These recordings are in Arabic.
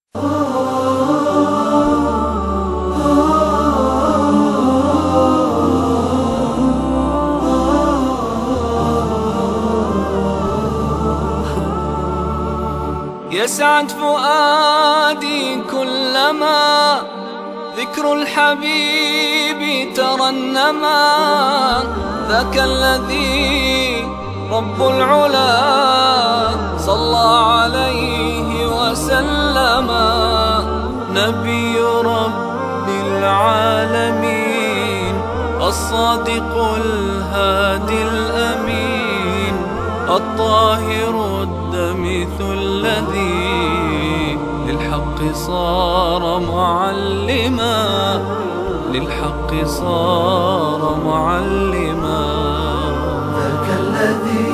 يسعد فؤادي كلما ذكر الحبيب ترنما، ذاك الذي رب العلا صلى عليه وسلم، نبي رب العالمين الصادق الهادي الأمين، الطاهر الدمث الذي للحق صار معلما، للحق صار معلما، ذاك الذي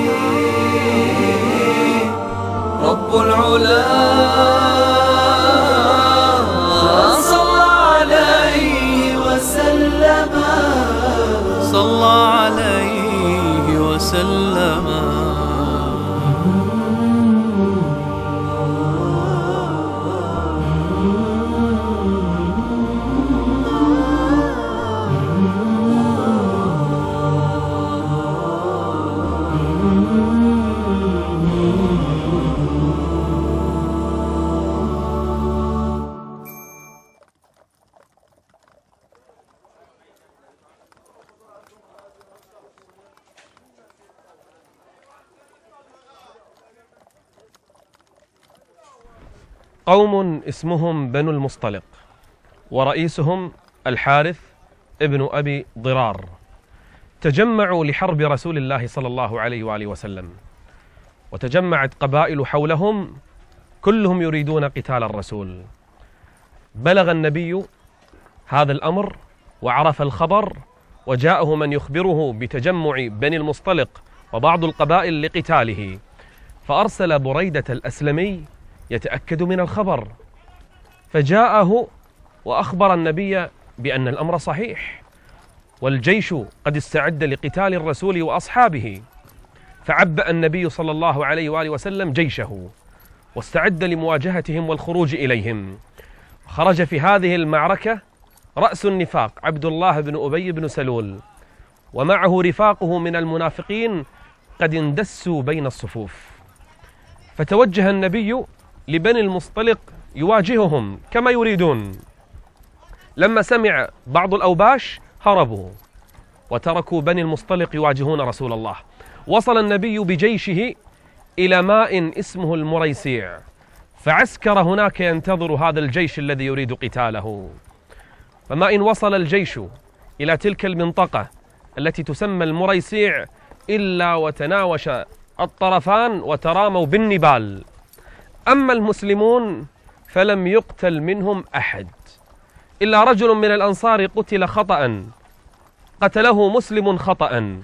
رب العلا صلى عليه وسلم، صلى عليه وسلم. قوم اسمهم بنو المصطلق، ورئيسهم الحارث ابن أبي ضرار، تجمعوا لحرب رسول الله صلى الله عليه وآله وسلم، وتجمعت قبائل حولهم كلهم يريدون قتال الرسول. بلغ النبي هذا الأمر وعرف الخبر، وجاءه من يخبره بتجمع بني المصطلق وبعض القبائل لقتاله، فأرسل بريدة الأسلمي يتأكد من الخبر، فجاءه وأخبر النبي بأن الأمر صحيح، والجيش قد استعد لقتال الرسول وأصحابه. فعبأ النبي صلى الله عليه وآله وسلم جيشه واستعد لمواجهتهم والخروج إليهم. خرج في هذه المعركة رأس النفاق عبد الله بن أبي بن سلول، ومعه رفاقه من المنافقين قد اندسوا بين الصفوف. فتوجه النبي لبني المصطلق يواجههم كما يريدون. لما سمع بعض الأوباش هربوا وتركوا بني المصطلق يواجهون رسول الله. وصل النبي بجيشه إلى ماء اسمه المريسيع، فعسكر هناك ينتظر هذا الجيش الذي يريد قتاله. فما إن وصل الجيش إلى تلك المنطقة التي تسمى المريسيع إلا وتناوش الطرفان وتراموا بالنبال. أما المسلمون فلم يقتل منهم أحد إلا رجل من الأنصار قتل خطأ، قتله مسلم خطأ.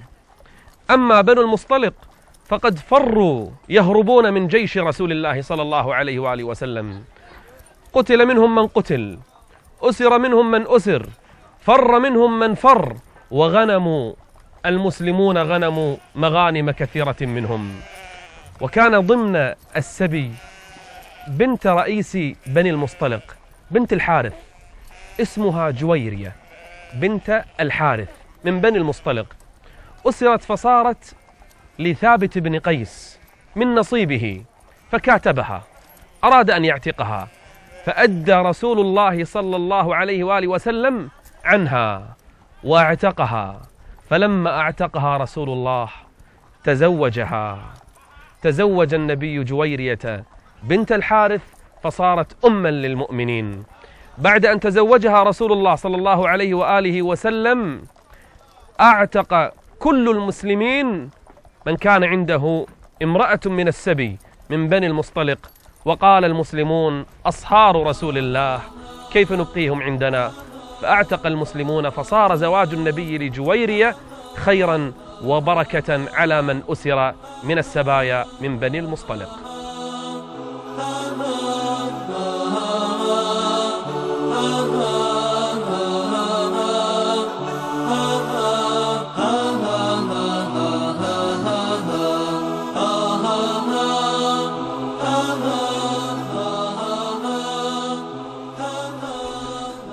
أما بنو المصطلق فقد فروا يهربون من جيش رسول الله صلى الله عليه وآله وسلم. قتل منهم من قتل، أسر منهم من أسر، فر منهم من فر، وغنموا المسلمون غنموا مغانم كثيرة منهم. وكان ضمن السبي بنت رئيس بني المصطلق، بنت الحارث، اسمها جويرية بنت الحارث من بني المصطلق. أسرت فصارت لثابت بن قيس من نصيبه، فكاتبها، أراد أن يعتقها، فأدى رسول الله صلى الله عليه وآله وسلم عنها واعتقها. فلما اعتقها رسول الله تزوجها، تزوج النبي جويرية بنت الحارث فصارت أما للمؤمنين. بعد أن تزوجها رسول الله صلى الله عليه وآله وسلم أعتق كل المسلمين من كان عنده امرأة من السبي من بني المصطلق. وقال المسلمون أصهار رسول الله كيف نبقيهم عندنا؟ فأعتق المسلمون، فصار زواج النبي لجويرية خيرا وبركة على من أسر من السبايا من بني المصطلق.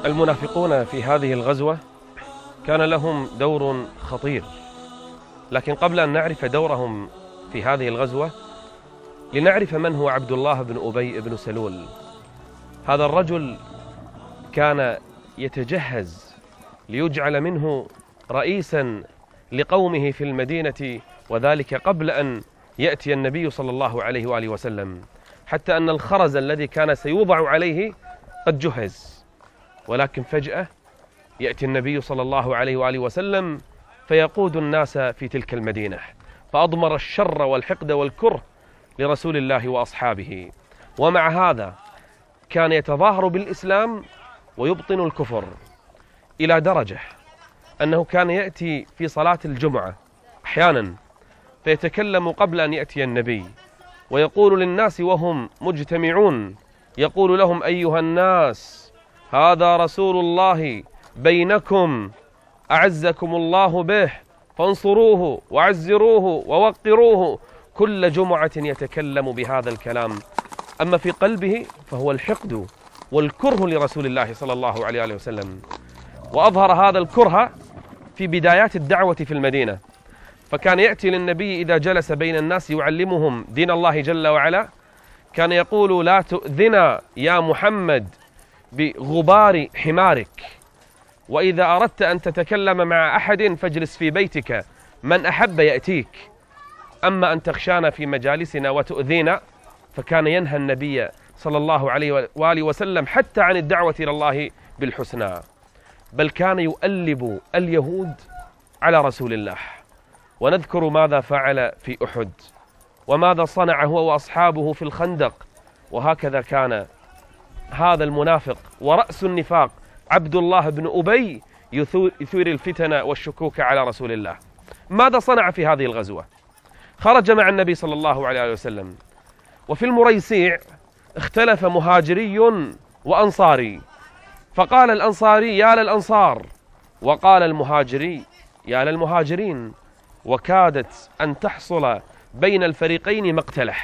المنافقون في هذه الغزوة كان لهم دور خطير، لكن قبل أن نعرف دورهم في هذه الغزوة لنعرف من هو عبد الله بن أبي بن سلول. هذا الرجل كان يتجهز ليجعل منه رئيسا لقومه في المدينة، وذلك قبل أن يأتي النبي صلى الله عليه وآله وسلم، حتى أن الخرز الذي كان سيوضع عليه قد جهز. ولكن فجأة يأتي النبي صلى الله عليه وآله وسلم فيقود الناس في تلك المدينة، فأضمر الشر والحقد والكره لرسول الله وأصحابه. ومع هذا كان يتظاهر بالإسلام ويبطن الكفر، إلى درجة أنه كان يأتي في صلاة الجمعة أحيانا فيتكلم قبل أن يأتي النبي، ويقول للناس وهم مجتمعون، يقول لهم: أيها الناس، هذا رسول الله بينكم، أعزكم الله به، فانصروه وعزروه ووقروه. كل جمعة يتكلم بهذا الكلام، أما في قلبه فهو الحقد والكره لرسول الله صلى الله عليه وسلم. وأظهر هذا الكره في بدايات الدعوة في المدينة، فكان يأتي للنبي إذا جلس بين الناس يعلمهم دين الله جل وعلا، كان يقول: لا تؤذنا يا محمد بغبار حمارك، وإذا أردت أن تتكلم مع أحد فاجلس في بيتك، من أحب يأتيك، أما أن تخشانا في مجالسنا وتؤذينا. فكان ينهى النبي صلى الله عليه وآله وسلم حتى عن الدعوة إلى الله بالحسنى، بل كان يؤلب اليهود على رسول الله. ونذكر ماذا فعل في أحد، وماذا صنع هو وأصحابه في الخندق. وهكذا كان هذا المنافق ورأس النفاق عبد الله بن أبي يثير الفتن والشكوك على رسول الله. ماذا صنع في هذه الغزوة؟ خرج مع النبي صلى الله عليه وسلم، وفي المريسيع اختلف مهاجري وأنصاري، فقال الأنصاري: يا للأنصار، وقال المهاجري: يا للمهاجرين، وكادت أن تحصل بين الفريقين مقتله.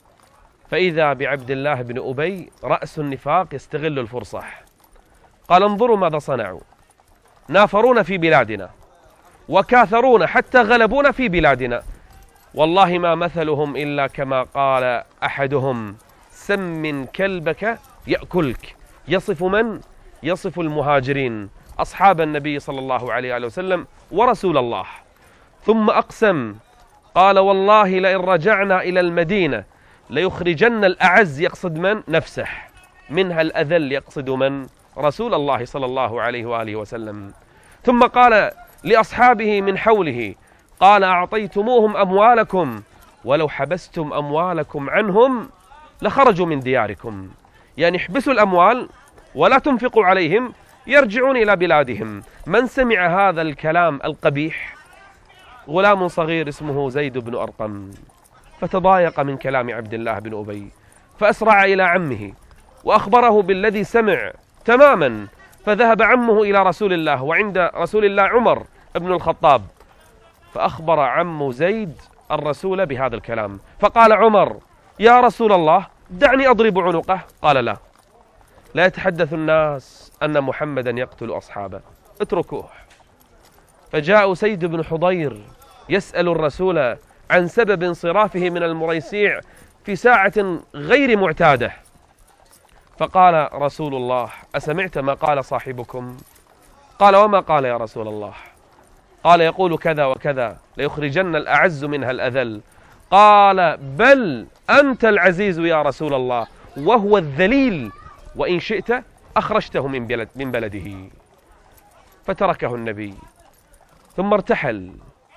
فإذا بعبد الله بن أبي رأس النفاق يستغل الفرصة، قال: انظروا ماذا صنعوا، نافرونا في بلادنا وكاثرونا حتى غلبونا في بلادنا، والله ما مثلهم إلا كما قال أحدهم: سمن كلبك يأكلك. يصف من؟ يصف المهاجرين أصحاب النبي صلى الله عليه وسلم ورسول الله. ثم أقسم، قال: والله لئن رجعنا إلى المدينة ليخرجن الأعز، يقصد من؟ نفسه، منها الأذل، يقصد من؟ رسول الله صلى الله عليه وآله وسلم. ثم قال لأصحابه من حوله، قال: أعطيتموهم أموالكم، ولو حبستم أموالكم عنهم لخرجوا من دياركم. يعني احبسوا الأموال ولا تنفقوا عليهم، يرجعون إلى بلادهم. من سمع هذا الكلام القبيح؟ غلام صغير اسمه زيد بن أرقم، فتضايق من كلام عبد الله بن أبي، فأسرع إلى عمه وأخبره بالذي سمع تماما. فذهب عمه إلى رسول الله، وعند رسول الله عمر بن الخطاب، فأخبر عم زيد الرسول بهذا الكلام. فقال عمر: يا رسول الله، دعني أضرب عنقه. قال: لا يتحدث الناس أن محمدا يقتل أصحابه، اتركوه. فجاء سيد بن حضير يسأل الرسول عن سبب انصرافه من المريسيع في ساعة غير معتادة، فقال رسول الله: أسمعت ما قال صاحبكم؟ قال: وما قال يا رسول الله؟ قال: يقول كذا وكذا، ليخرجن الأعز منها الأذل. قال: بل أنت العزيز يا رسول الله، وهو الذليل، وإن شئت أخرجته من بلده. فتركه النبي ثم ارتحل.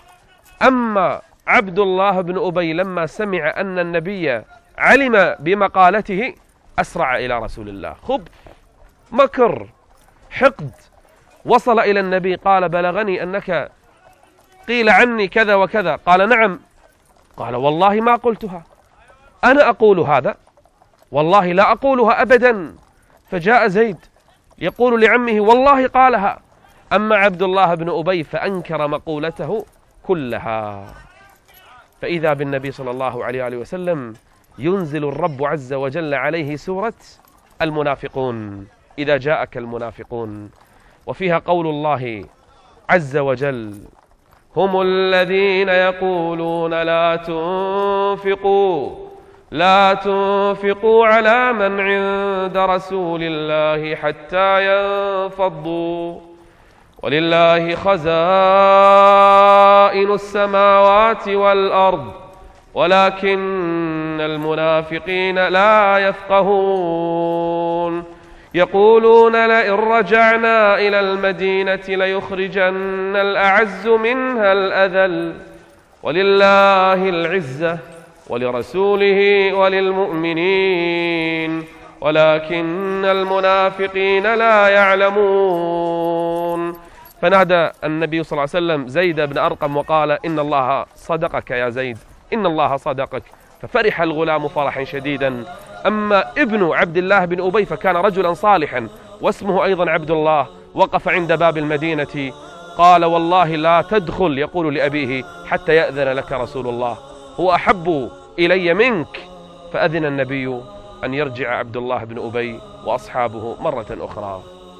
أما عبد الله بن أبي لما سمع أن النبي علم بمقالته أسرع إلى رسول الله، خبث، مكر، حقد. وصل إلى النبي قال: بلغني أنك قيل عني كذا وكذا. قال: نعم. قال: والله ما قلتها، أنا أقول هذا، والله لا أقولها أبدا. فجاء زيد يقول لعمه: والله قالها. أما عبد الله بن أبي فأنكر مقولته كلها. فإذا بالنبي صلى الله عليه وسلم ينزل الرب عز وجل عليه سورة المنافقون، إذا جاءك المنافقون. وفيها قول الله عز وجل: هم الذين يقولون لا تنفقوا على من عند رسول الله حتى ينفضوا ولله خزائن السماوات والأرض ولكن المنافقين لا يفقهون يقولون لئن رجعنا إلى المدينة ليخرجن الأعز منها الأذل ولله العزة ولرسوله وللمؤمنين ولكن المنافقين لا يعلمون. فنادى النبي صلى الله عليه وسلم زيد بن أرقم وقال: إن الله صدقك يا زيد، إن الله صدقك. ففرح الغلام فرحا شديدا. أما ابن عبد الله بن أبي فكان رجلا صالحا واسمه أيضا عبد الله، وقف عند باب المدينة قال: والله لا تدخل، يقول لأبيه، حتى يأذن لك رسول الله، هو أحب إلي منك. فأذن النبي أن يرجع عبد الله بن أبي وأصحابه مرة أخرى.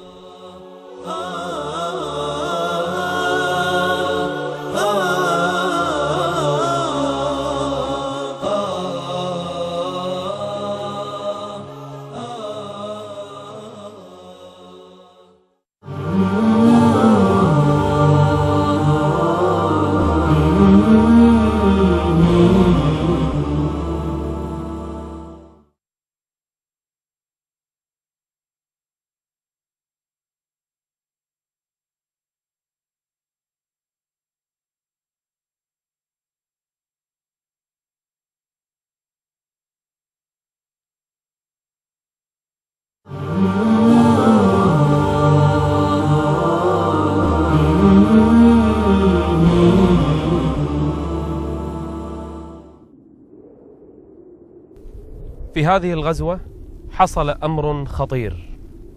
في هذه الغزوة حصل أمر خطير،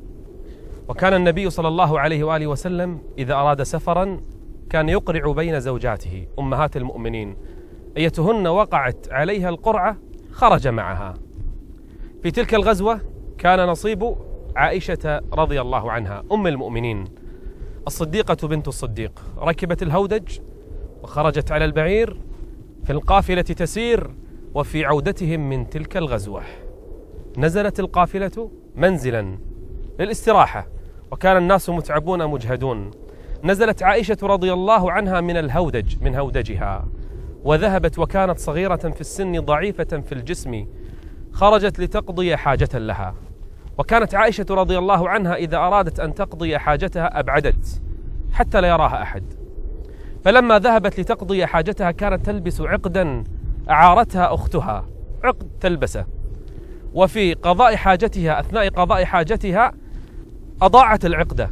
وكان النبي صلى الله عليه وآله وسلم إذا أراد سفرا كان يقرع بين زوجاته أمهات المؤمنين، أيتهن وقعت عليها القرعة خرج معها. في تلك الغزوة كان نصيب عائشة رضي الله عنها أم المؤمنين الصديقة بنت الصديق، ركبت الهودج وخرجت على البعير في القافلة تسير. وفي عودتهم من تلك الغزوة نزلت القافلة منزلا للاستراحة، وكان الناس متعبون مجهدون. نزلت عائشة رضي الله عنها من الهودج من هودجها وذهبت، وكانت صغيرة في السن ضعيفة في الجسم، خرجت لتقضي حاجة لها. وكانت عائشة رضي الله عنها إذا أرادت أن تقضي حاجتها أبعدت حتى لا يراها أحد. فلما ذهبت لتقضي حاجتها كانت تلبس عقدا أعارتها أختها، عقد تلبسه، وفي قضاء حاجتها أثناء قضاء حاجتها أضاعت العقدة.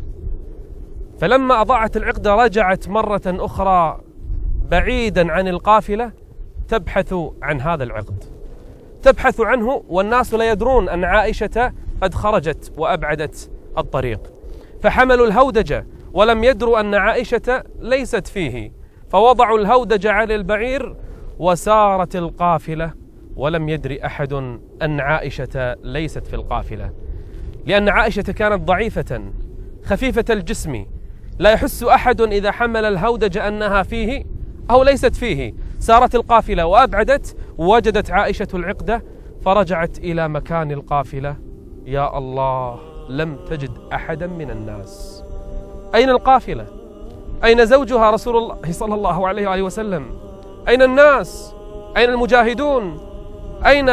فلما أضاعت العقدة رجعت مرة أخرى بعيدا عن القافلة تبحث عن هذا العقد، تبحث عنه، والناس لا يدرون أن عائشة قد خرجت وأبعدت الطريق. فحملوا الهودج ولم يدروا أن عائشة ليست فيه، فوضعوا الهودج على البعير وسارت القافلة، ولم يدري أحد أن عائشة ليست في القافلة، لأن عائشة كانت ضعيفة خفيفة الجسم، لا يحس أحد إذا حمل الهودج أنها فيه أو ليست فيه. سارت القافلة وأبعدت، وجدت عائشة العقدة فرجعت إلى مكان القافلة. يا الله، لم تجد أحدا من الناس. أين القافلة؟ أين زوجها رسول الله صلى الله عليه وآله وسلم؟ أين الناس؟ أين المجاهدون؟ أين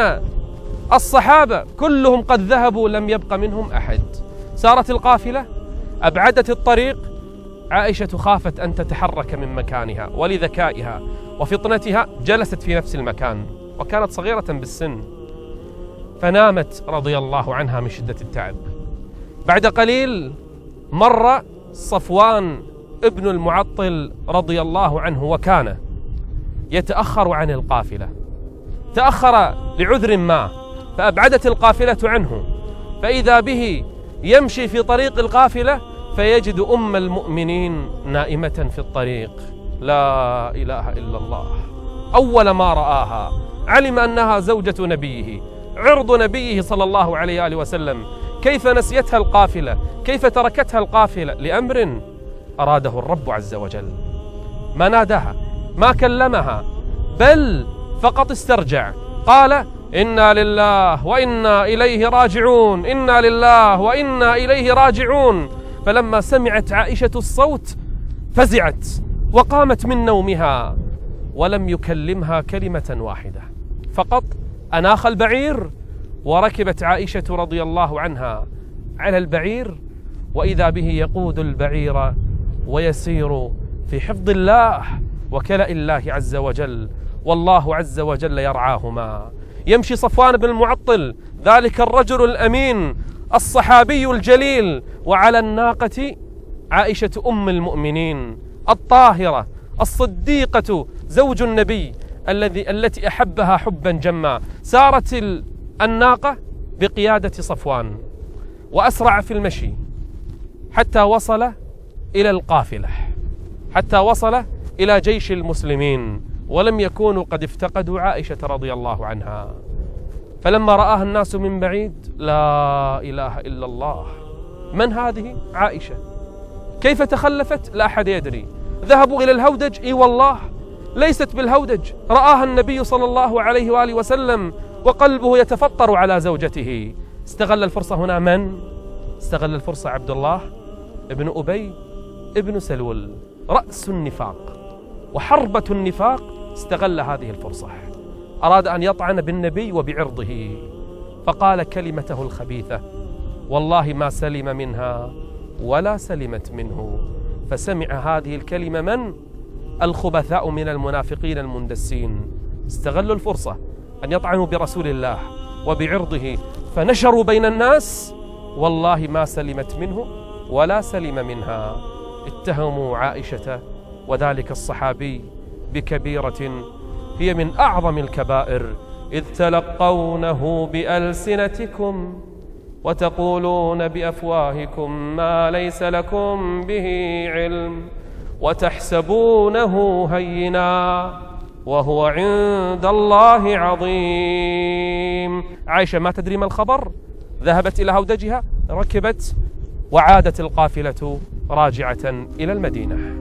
الصحابة؟ كلهم قد ذهبوا، لم يبق منهم أحد. سارت القافلة، أبعدت الطريق. عائشة خافت أن تتحرك من مكانها، ولذكائها وفطنتها جلست في نفس المكان، وكانت صغيرة بالسن، فنامت رضي الله عنها من شدة التعب. بعد قليل مر صفوان ابن المعطل رضي الله عنه، وكان يتأخر عن القافلة، تأخر لعذر ما، فأبعدت القافلة عنه، فإذا به يمشي في طريق القافلة فيجد أم المؤمنين نائمة في الطريق. لا إله إلا الله. أول ما رآها علم أنها زوجة نبيه، عرض نبيه صلى الله عليه وآله وسلم، كيف نسيتها القافلة؟ كيف تركتها القافلة؟ لأمر أراده الرب عز وجل. ما ناداها، ما كلمها، بل فقط استرجع، قال: إنا لله وإنا إليه راجعون، إنا لله وإنا إليه راجعون. فلما سمعت عائشة الصوت فزعت وقامت من نومها، ولم يكلمها كلمة واحدة، فقط أناخ البعير، وركبت عائشة رضي الله عنها على البعير، وإذا به يقود البعير ويسير في حفظ الله وكلاء الله عز وجل، والله عز وجل يرعاهما. يمشي صفوان بن المعطل، ذلك الرجل الأمين الصحابي الجليل، وعلى الناقة عائشة أم المؤمنين الطاهرة الصديقة زوج النبي التي أحبها حبا جما. سارت الناقة بقيادة صفوان وأسرع في المشي حتى وصل إلى القافلة، حتى وصل إلى جيش المسلمين، ولم يكونوا قد افتقدوا عائشة رضي الله عنها. فلما رآها الناس من بعيد: لا إله إلا الله، من هذه؟ عائشة. كيف تخلفت؟ لا أحد يدري. ذهبوا إلى الهودج، إي والله ليست بالهودج، رآها النبي صلى الله عليه وآله وسلم وقلبه يتفطر على زوجته. استغل الفرصة هنا من؟ استغل الفرصة عبد الله ابن أبي ابن سلول، رأس النفاق وحربة النفاق. استغل هذه الفرصة، أراد أن يطعن بالنبي وبعرضه، فقال كلمته الخبيثة: والله ما سلم منها ولا سلمت منه. فسمع هذه الكلمة من؟ الخبثاء من المنافقين المندسين. استغلوا الفرصة أن يطعنوا برسول الله وبعرضه، فنشروا بين الناس: والله ما سلمت منه ولا سلم منها. اتهموا عائشة وذلك الصحابي بكبيرة هي من أعظم الكبائر: إذ تلقونه بألسنتكم وتقولون بأفواهكم ما ليس لكم به علم وتحسبونه هينا وهو عند الله عظيم. عائشة ما تدري ما الخبر، ذهبت إلى هودجها، ركبت، وعادت القافلة راجعة إلى المدينة.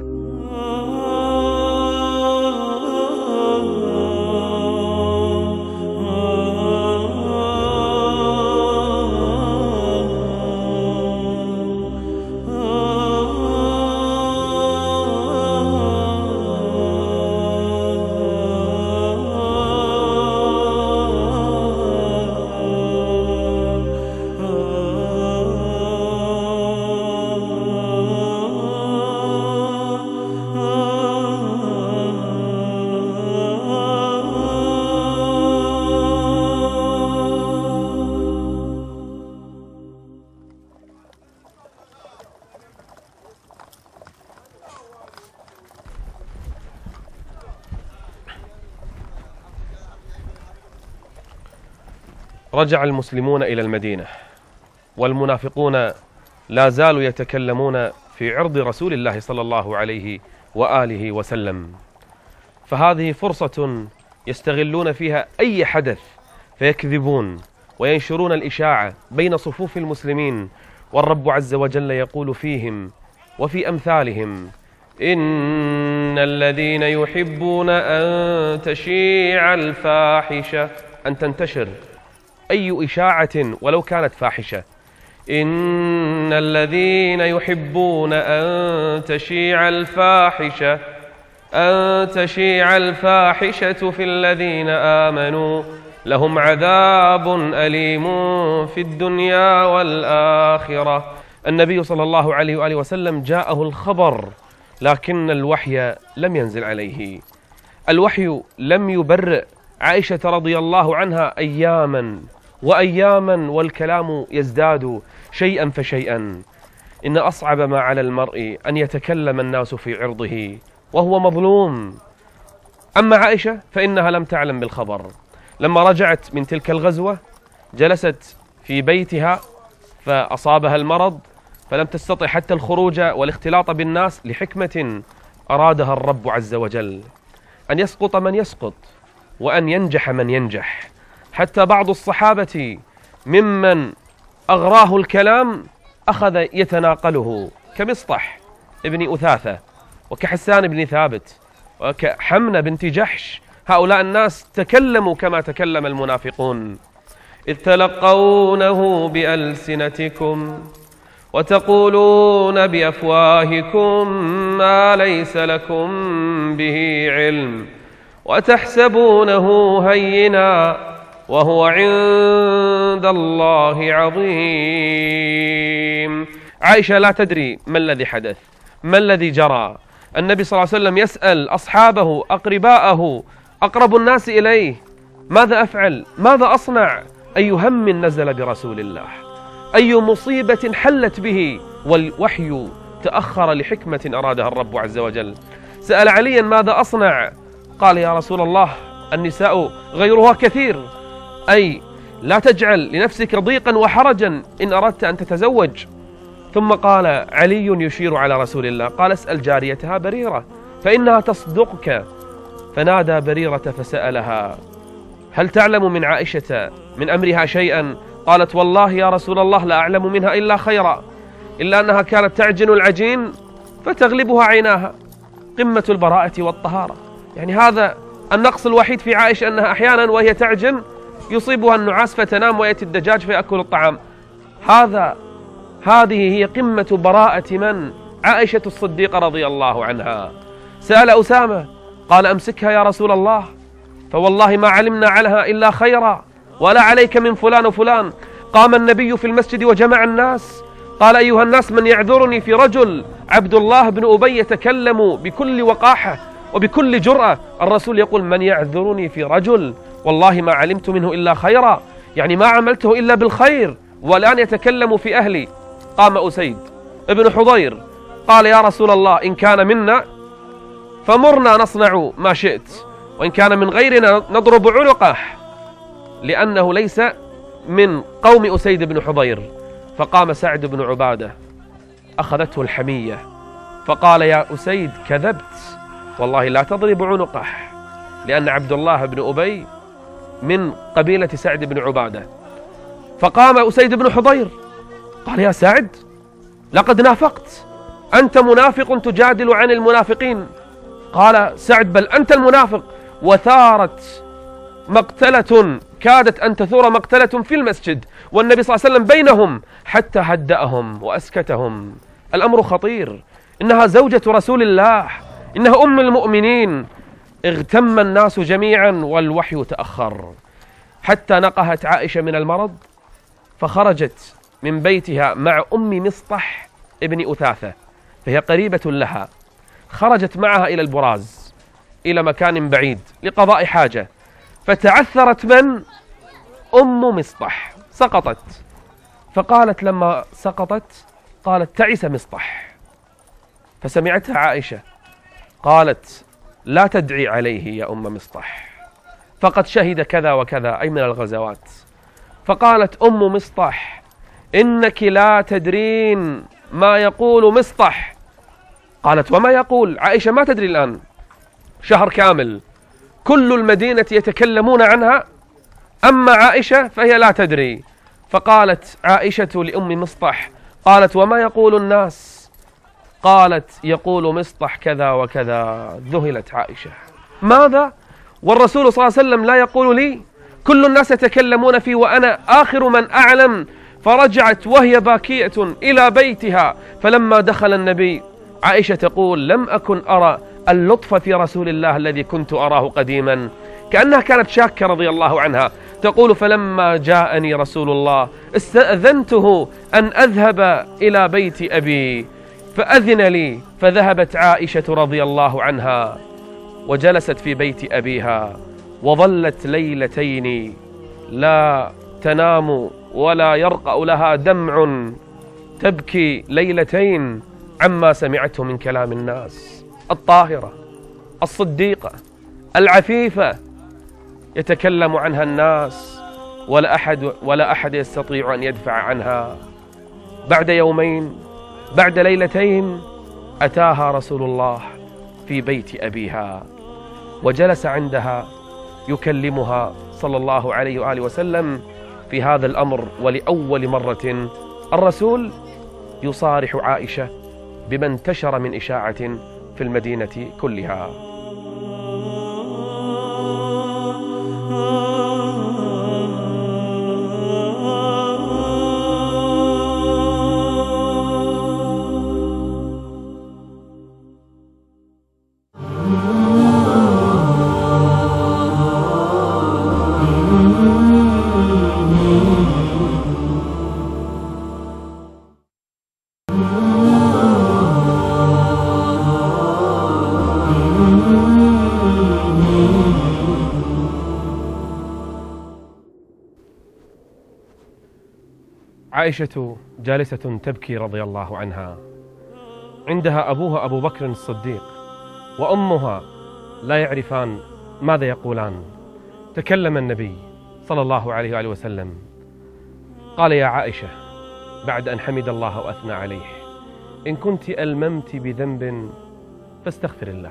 رجع المسلمون إلى المدينة، والمنافقون لا زالوا يتكلمون في عرض رسول الله صلى الله عليه وآله وسلم. فهذه فرصة يستغلون فيها أي حدث فيكذبون وينشرون الإشاعة بين صفوف المسلمين. والرب عز وجل يقول فيهم وفي أمثالهم: إن الذين يحبون أن تشيع الفاحشة، أن تنتشر أي إشاعة ولو كانت فاحشة. إن الذين يحبون أن تشيع الفاحشة في الذين آمنوا لهم عذاب أليم في الدنيا والآخرة. النبي صلى الله عليه وآله وسلم جاءه الخبر، لكن الوحي لم ينزل عليه. الوحي لم يبرئ عائشة رضي الله عنها أياما وأياما، والكلام يزداد شيئا فشيئا. إن أصعب ما على المرء أن يتكلم الناس في عرضه وهو مظلوم. أما عائشة فإنها لم تعلم بالخبر. لما رجعت من تلك الغزوة جلست في بيتها فأصابها المرض، فلم تستطع حتى الخروج والاختلاط بالناس، لحكمة أرادها الرب عز وجل: أن يسقط من يسقط وأن ينجح من ينجح. حتى بعض الصحابة ممن أغراه الكلام أخذ يتناقله، كمصطح ابن أثاثة وكحسان بن ثابت وكحمنة بنت جحش. هؤلاء الناس تكلموا كما تكلم المنافقون. إذ تلقونه بألسنتكم وتقولون بأفواهكم ما ليس لكم به علم وتحسبونه هينا وهو عند الله عظيم. عائشة لا تدري ما الذي حدث، ما الذي جرى. النبي صلى الله عليه وسلم يسأل أصحابه أقرباءه أقرب الناس إليه: ماذا أفعل؟ ماذا أصنع؟ أي هم نزل برسول الله، أي مصيبة حلت به، والوحي تأخر لحكمة أرادها الرب عز وجل. سأل عليا: ماذا أصنع؟ قال: يا رسول الله، النساء غيرها كثير، أي لا تجعل لنفسك ضيقا وحرجا إن أردت أن تتزوج. ثم قال علي يشير على رسول الله: قال: اسأل جاريتها بريرة فإنها تصدقك. فنادى بريرة فسألها: هل تعلم من عائشة من أمرها شيئا؟ قالت: والله يا رسول الله لا أعلم منها إلا خيرا، إلا أنها كانت تعجن العجين فتغلبها عيناها. قمة البراءة والطهارة. يعني هذا النقص الوحيد في عائشة، أنها أحيانا وهي تعجن يصيبها النعاس فتنام ويأتي الدجاج فيأكل الطعام. هذه هي قمة براءة من؟ عائشة الصديقة رضي الله عنها. سأل أسامة قال: أمسكها يا رسول الله، فوالله ما علمنا عليها إلا خيرا، ولا عليك من فلان وفلان. قام النبي في المسجد وجمع الناس، قال: أيها الناس، من يعذرني في رجل عبد الله بن أبي يتكلم بكل وقاحة وبكل جرأة. الرسول يقول: من يعذرني في رجل والله ما علمت منه إلا خيرا، يعني ما عملته إلا بالخير، والآن يتكلم في أهلي. قام أسيد ابن حضير قال: يا رسول الله، إن كان منا فمرنا نصنع ما شئت، وإن كان من غيرنا نضرب عنقه، لأنه ليس من قوم أسيد بن حضير. فقام سعد بن عبادة أخذته الحمية فقال: يا أسيد، كذبت، والله لا تضرب عنقه، لأن عبد الله بن أبي من قبيلة سعد بن عبادة. فقام أسيد بن حضير قال: يا سعد، لقد نافقت، أنت منافق تجادل عن المنافقين. قال سعد: بل أنت المنافق. وثارت مقتلة، كادت أن تثور مقتلة في المسجد والنبي صلى الله عليه وسلم بينهم، حتى هدأهم وأسكتهم. الأمر خطير، إنها زوجة رسول الله، إنها أم المؤمنين. اغتم الناس جميعا والوحي تأخر، حتى نقهت عائشة من المرض فخرجت من بيتها مع أم مصطح ابن أثاثة، فهي قريبة لها. خرجت معها إلى البراز، إلى مكان بعيد لقضاء حاجة، فتعثرت من؟ أم مصطح، سقطت. فقالت لما سقطت قالت: تعس مصطح. فسمعتها عائشة قالت: لا تدعي عليه يا أم مصطح، فقد شهد كذا وكذا، أي من الغزوات. فقالت أم مصطح: إنك لا تدرين ما يقول مصطح. قالت: وما يقول؟ عائشة ما تدري الآن، شهر كامل كل المدينة يتكلمون عنها، أما عائشة فهي لا تدري. فقالت عائشة لأم مصطح، قالت: وما يقول الناس؟ قالت: يقول مصطح كذا وكذا. ذهلت عائشة: ماذا؟ والرسول صلى الله عليه وسلم لا يقول لي؟ كل الناس يتكلمون فيه وأنا آخر من أعلم. فرجعت وهي باكية إلى بيتها. فلما دخل النبي، عائشة تقول: لم أكن أرى اللطف في رسول الله الذي كنت أراه قديما، كأنها كانت شاكة رضي الله عنها. تقول: فلما جاءني رسول الله استأذنته أن أذهب إلى بيت أبي فأذن لي، فذهبت عائشة رضي الله عنها وجلست في بيت أبيها، وظلت ليلتين لا تنام ولا يرقأ لها دمع، تبكي ليلتين عما سمعته من كلام الناس. الطاهرة الصديقة العفيفة يتكلم عنها الناس ولا أحد يستطيع أن يدفع عنها. بعد يومين، بعد ليلتين، أتاها رسول الله في بيت أبيها وجلس عندها يكلمها صلى الله عليه وآله وسلم، في هذا الأمر، ولأول مرة الرسول يصارح عائشة بما انتشر من إشاعة في المدينة كلها. عائشة جالسة تبكي رضي الله عنها، عندها أبوها أبو بكر الصديق وأمها لا يعرفان ماذا يقولان. تكلم النبي صلى الله عليه وآله وسلم قال: يا عائشة، بعد أن حمد الله وأثنى عليه: إن كنت ألممت بذنب فاستغفر الله،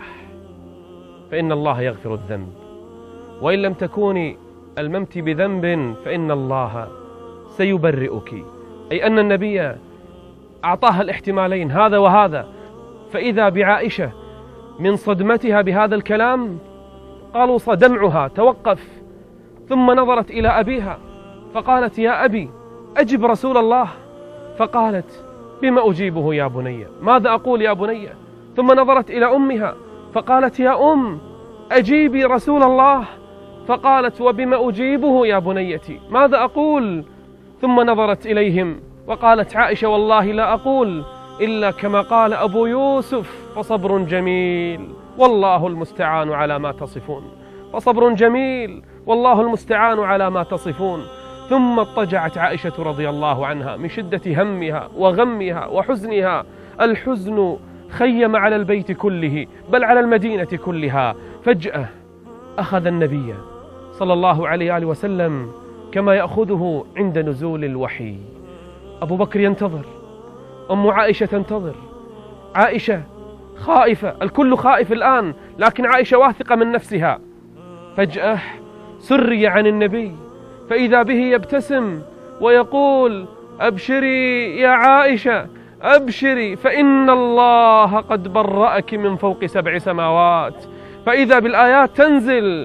فإن الله يغفر الذنب، وإن لم تكوني ألممت بذنب فإن الله سيبرئك. أي أن النبي أعطاها الاحتمالين هذا وهذا. فإذا بعائشة من صدمتها بهذا الكلام قالوا دمعها توقف، ثم نظرت إلى أبيها فقالت: يا أبي، أجب رسول الله. فقالت: بما أجيبه يا بني؟ ماذا أقول يا بني؟ ثم نظرت إلى أمها فقالت: يا أم، أجيبي رسول الله. فقالت: وبما أجيبه يا بنيتي؟ ماذا أقول؟ ثم نظرت إليهم وقالت عائشة: والله لا أقول إلا كما قال أبو يوسف، فصبر جميل والله المستعان على ما تصفون. فصبر جميل والله المستعان على ما تصفون. ثم اضطجعت عائشة رضي الله عنها من شدة همها وغمها وحزنها. الحزن خيم على البيت كله، بل على المدينة كلها. فجأة أخذ النبي صلى الله عليه وآله وسلم كما يأخذه عند نزول الوحي. أبو بكر ينتظر، أم عائشة تنتظر. عائشة خائفة، الكل خائف الآن، لكن عائشة واثقة من نفسها. فجأة سري عن النبي فإذا به يبتسم ويقول: أبشري يا عائشة، أبشري، فإن الله قد برأك من فوق 7 سماوات. فإذا بالآيات تنزل: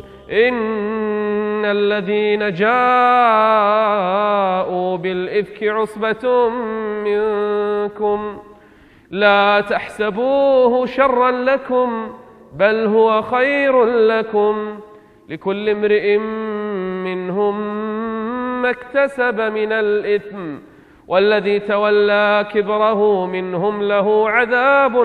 إن الذين جاءوا بالإفك عصبة منكم لا تحسبوه شرا لكم بل هو خير لكم، لكل امرئ منهم ما اكتسب من الإثم، والذي تولى كبره منهم له عذاب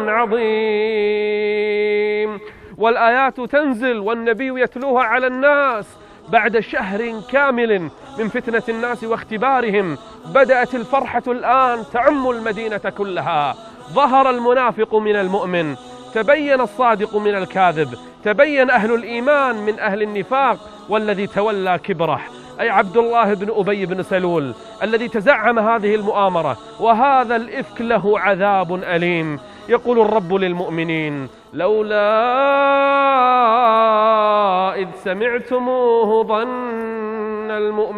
عظيم. والآيات تنزل والنبي يتلوها على الناس بعد شهر كامل من فتنة الناس واختبارهم. بدأت الفرحة الآن تعم المدينة كلها. ظهر المنافق من المؤمن، تبين الصادق من الكاذب، تبين أهل الإيمان من أهل النفاق. والذي تولى كبره أي عبد الله بن أبي بن سلول الذي تزعم هذه المؤامرة وهذا الإفك له عذاب أليم. يقول الرب للمؤمنين: لولا إذ سمعتموه ظن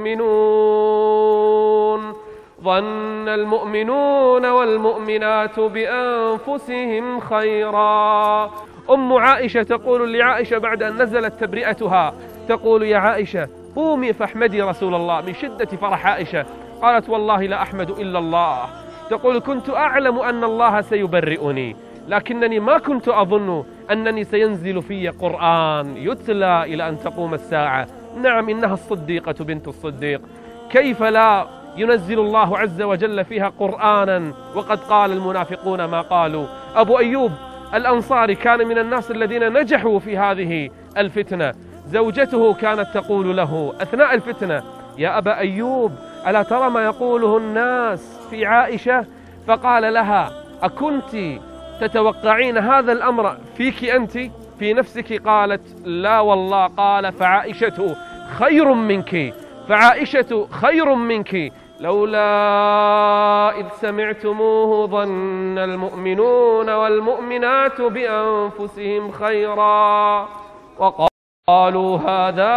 المؤمنون والمؤمنات بأنفسهم خيرا. أم عائشة تقول لعائشة بعد أن نزلت تبرئتها، تقول: يا عائشة، قومي فاحمدي رسول الله. من شدة فرح عائشة قالت: والله لا أحمد إلا الله. تقول: كنت أعلم أن الله سيبرئني، لكنني ما كنت أظن أنني سينزل في قرآن يتلى إلى أن تقوم الساعة. نعم، إنها الصديقة بنت الصديق، كيف لا ينزل الله عز وجل فيها قرآنا وقد قال المنافقون ما قالوا. أبو أيوب الأنصاري كان من الناس الذين نجحوا في هذه الفتنة. زوجته كانت تقول له أثناء الفتنة: يا أبا أيوب، ألا ترى ما يقوله الناس في عائشة؟ فقال لها: أكنت تتوقعين هذا الأمر فيك أنت في نفسك؟ قالت: لا والله. قال: فعائشة خير منك، فعائشة خير منك، لولا إذ سمعتموه ظن المؤمنون والمؤمنات بأنفسهم خيرا. وقال قالوا هذا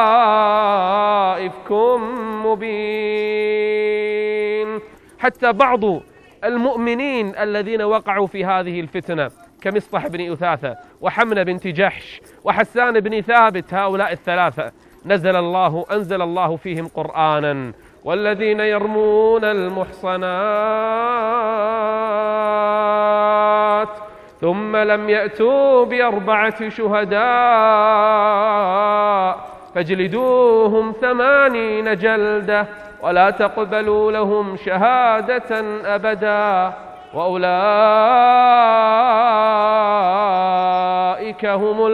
إفك مبين. حتى بعض المؤمنين الذين وقعوا في هذه الفتنة كمصطح بن أثاثة وحمنة بنت جحش وحسان بن ثابت، هؤلاء الثلاثة أنزل الله فيهم قرآنا: والذين يرمون المحصنات ثم لم يأتوا ب4 شهداء فاجلدوهم 80 جلدة ولا تقبلوا لهم شهادة أبدا وأولئك هم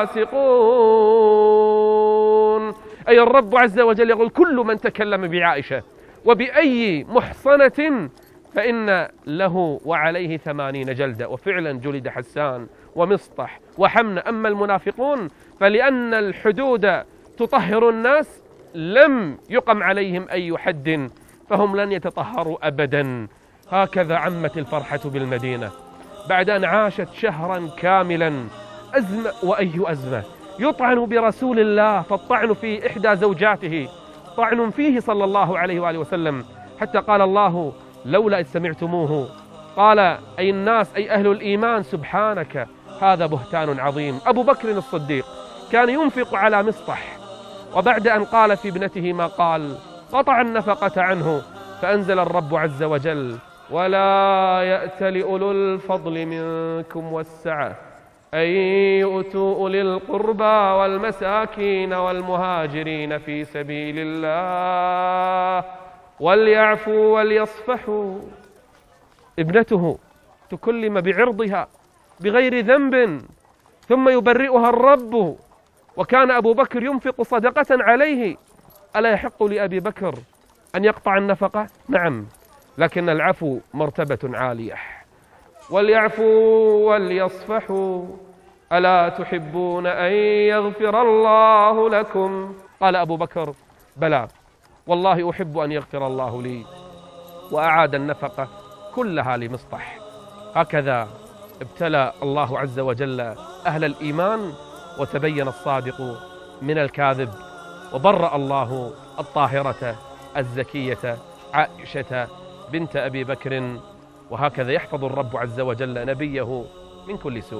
الفاسقون. أي الرب عز وجل يقول: كل من تكلم بعائشة وبأي محصنة فإن له وعليه 80 جلدة. وفعلا جلد حسان ومصطح وحمنة. أما المنافقون فلأن الحدود تطهر الناس لم يقم عليهم أي حد، فهم لن يتطهروا أبدا. هكذا عمت الفرحة بالمدينة بعد أن عاشت شهرا كاملا. أزمة وأي أزمة، يطعن برسول الله، فالطعن في إحدى زوجاته طعن فيه صلى الله عليه وآله وسلم، حتى قال الله: لولا إذ سمعتموه قال أي الناس أي أهل الإيمان سبحانك هذا بهتان عظيم. أبو بكر الصديق كان ينفق على مصطح، وبعد أن قال في ابنته ما قال قطع النفقة عنه، فأنزل الرب عز وجل: ولا يأتل أولو الفضل منكم والسعة أن يؤتوا أولي القربى والمساكين والمهاجرين في سبيل الله وليعفوا وليصفحوا. ابنته تكلم بعرضها بغير ذنب ثم يبرئها الرب، وكان أبو بكر ينفق صدقة عليه. ألا يحق لأبي بكر أن يقطع النفقة؟ نعم، لكن العفو مرتبة عالية. وليعفوا وليصفحوا ألا تحبون أن يغفر الله لكم؟ قال أبو بكر: بلى والله أحب أن يغفر الله لي. وأعاد النفقة كلها لمصطح. هكذا ابتلى الله عز وجل أهل الإيمان، وتبين الصادق من الكاذب، وبرأ الله الطاهرة الزكية عائشة بنت أبي بكر. وهكذا يحفظ الرب عز وجل نبيه من كل سوء.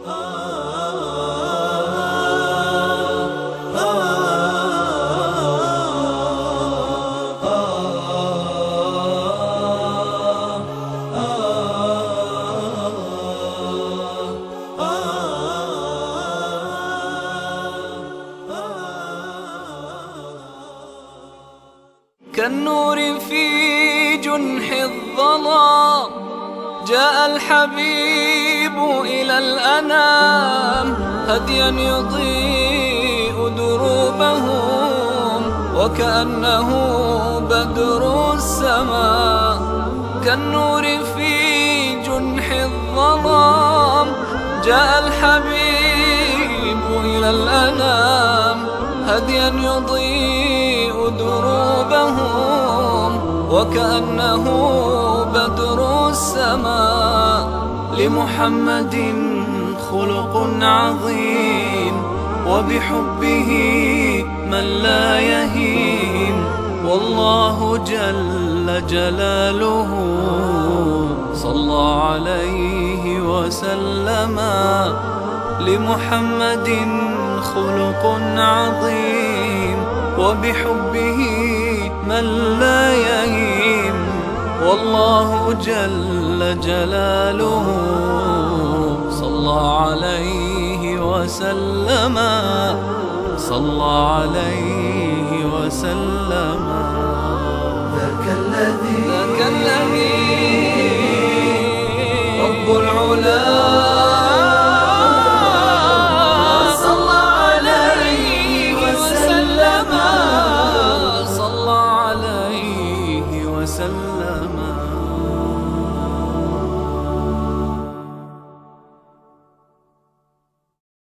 كالنور في جنح الظلام جاء الحبيب إلى الأنام، هديا يضيء دروبهم وكأنه بدر السماء. كالنور في جنح الظلام جاء الحبيب إلى الأنام، هديا يضيء دروبهم وكأنه بدر السماء. لمحمد خلق عظيم وبحبه من لا يهيم، والله جل جلاله صلى عليه وسلم. لمحمد خلق عظيم وبحبه من لا يهيم، والله جل جلاله صلى عليه وسلم، صلى عليه وسلم. ذاك الذي رب العلا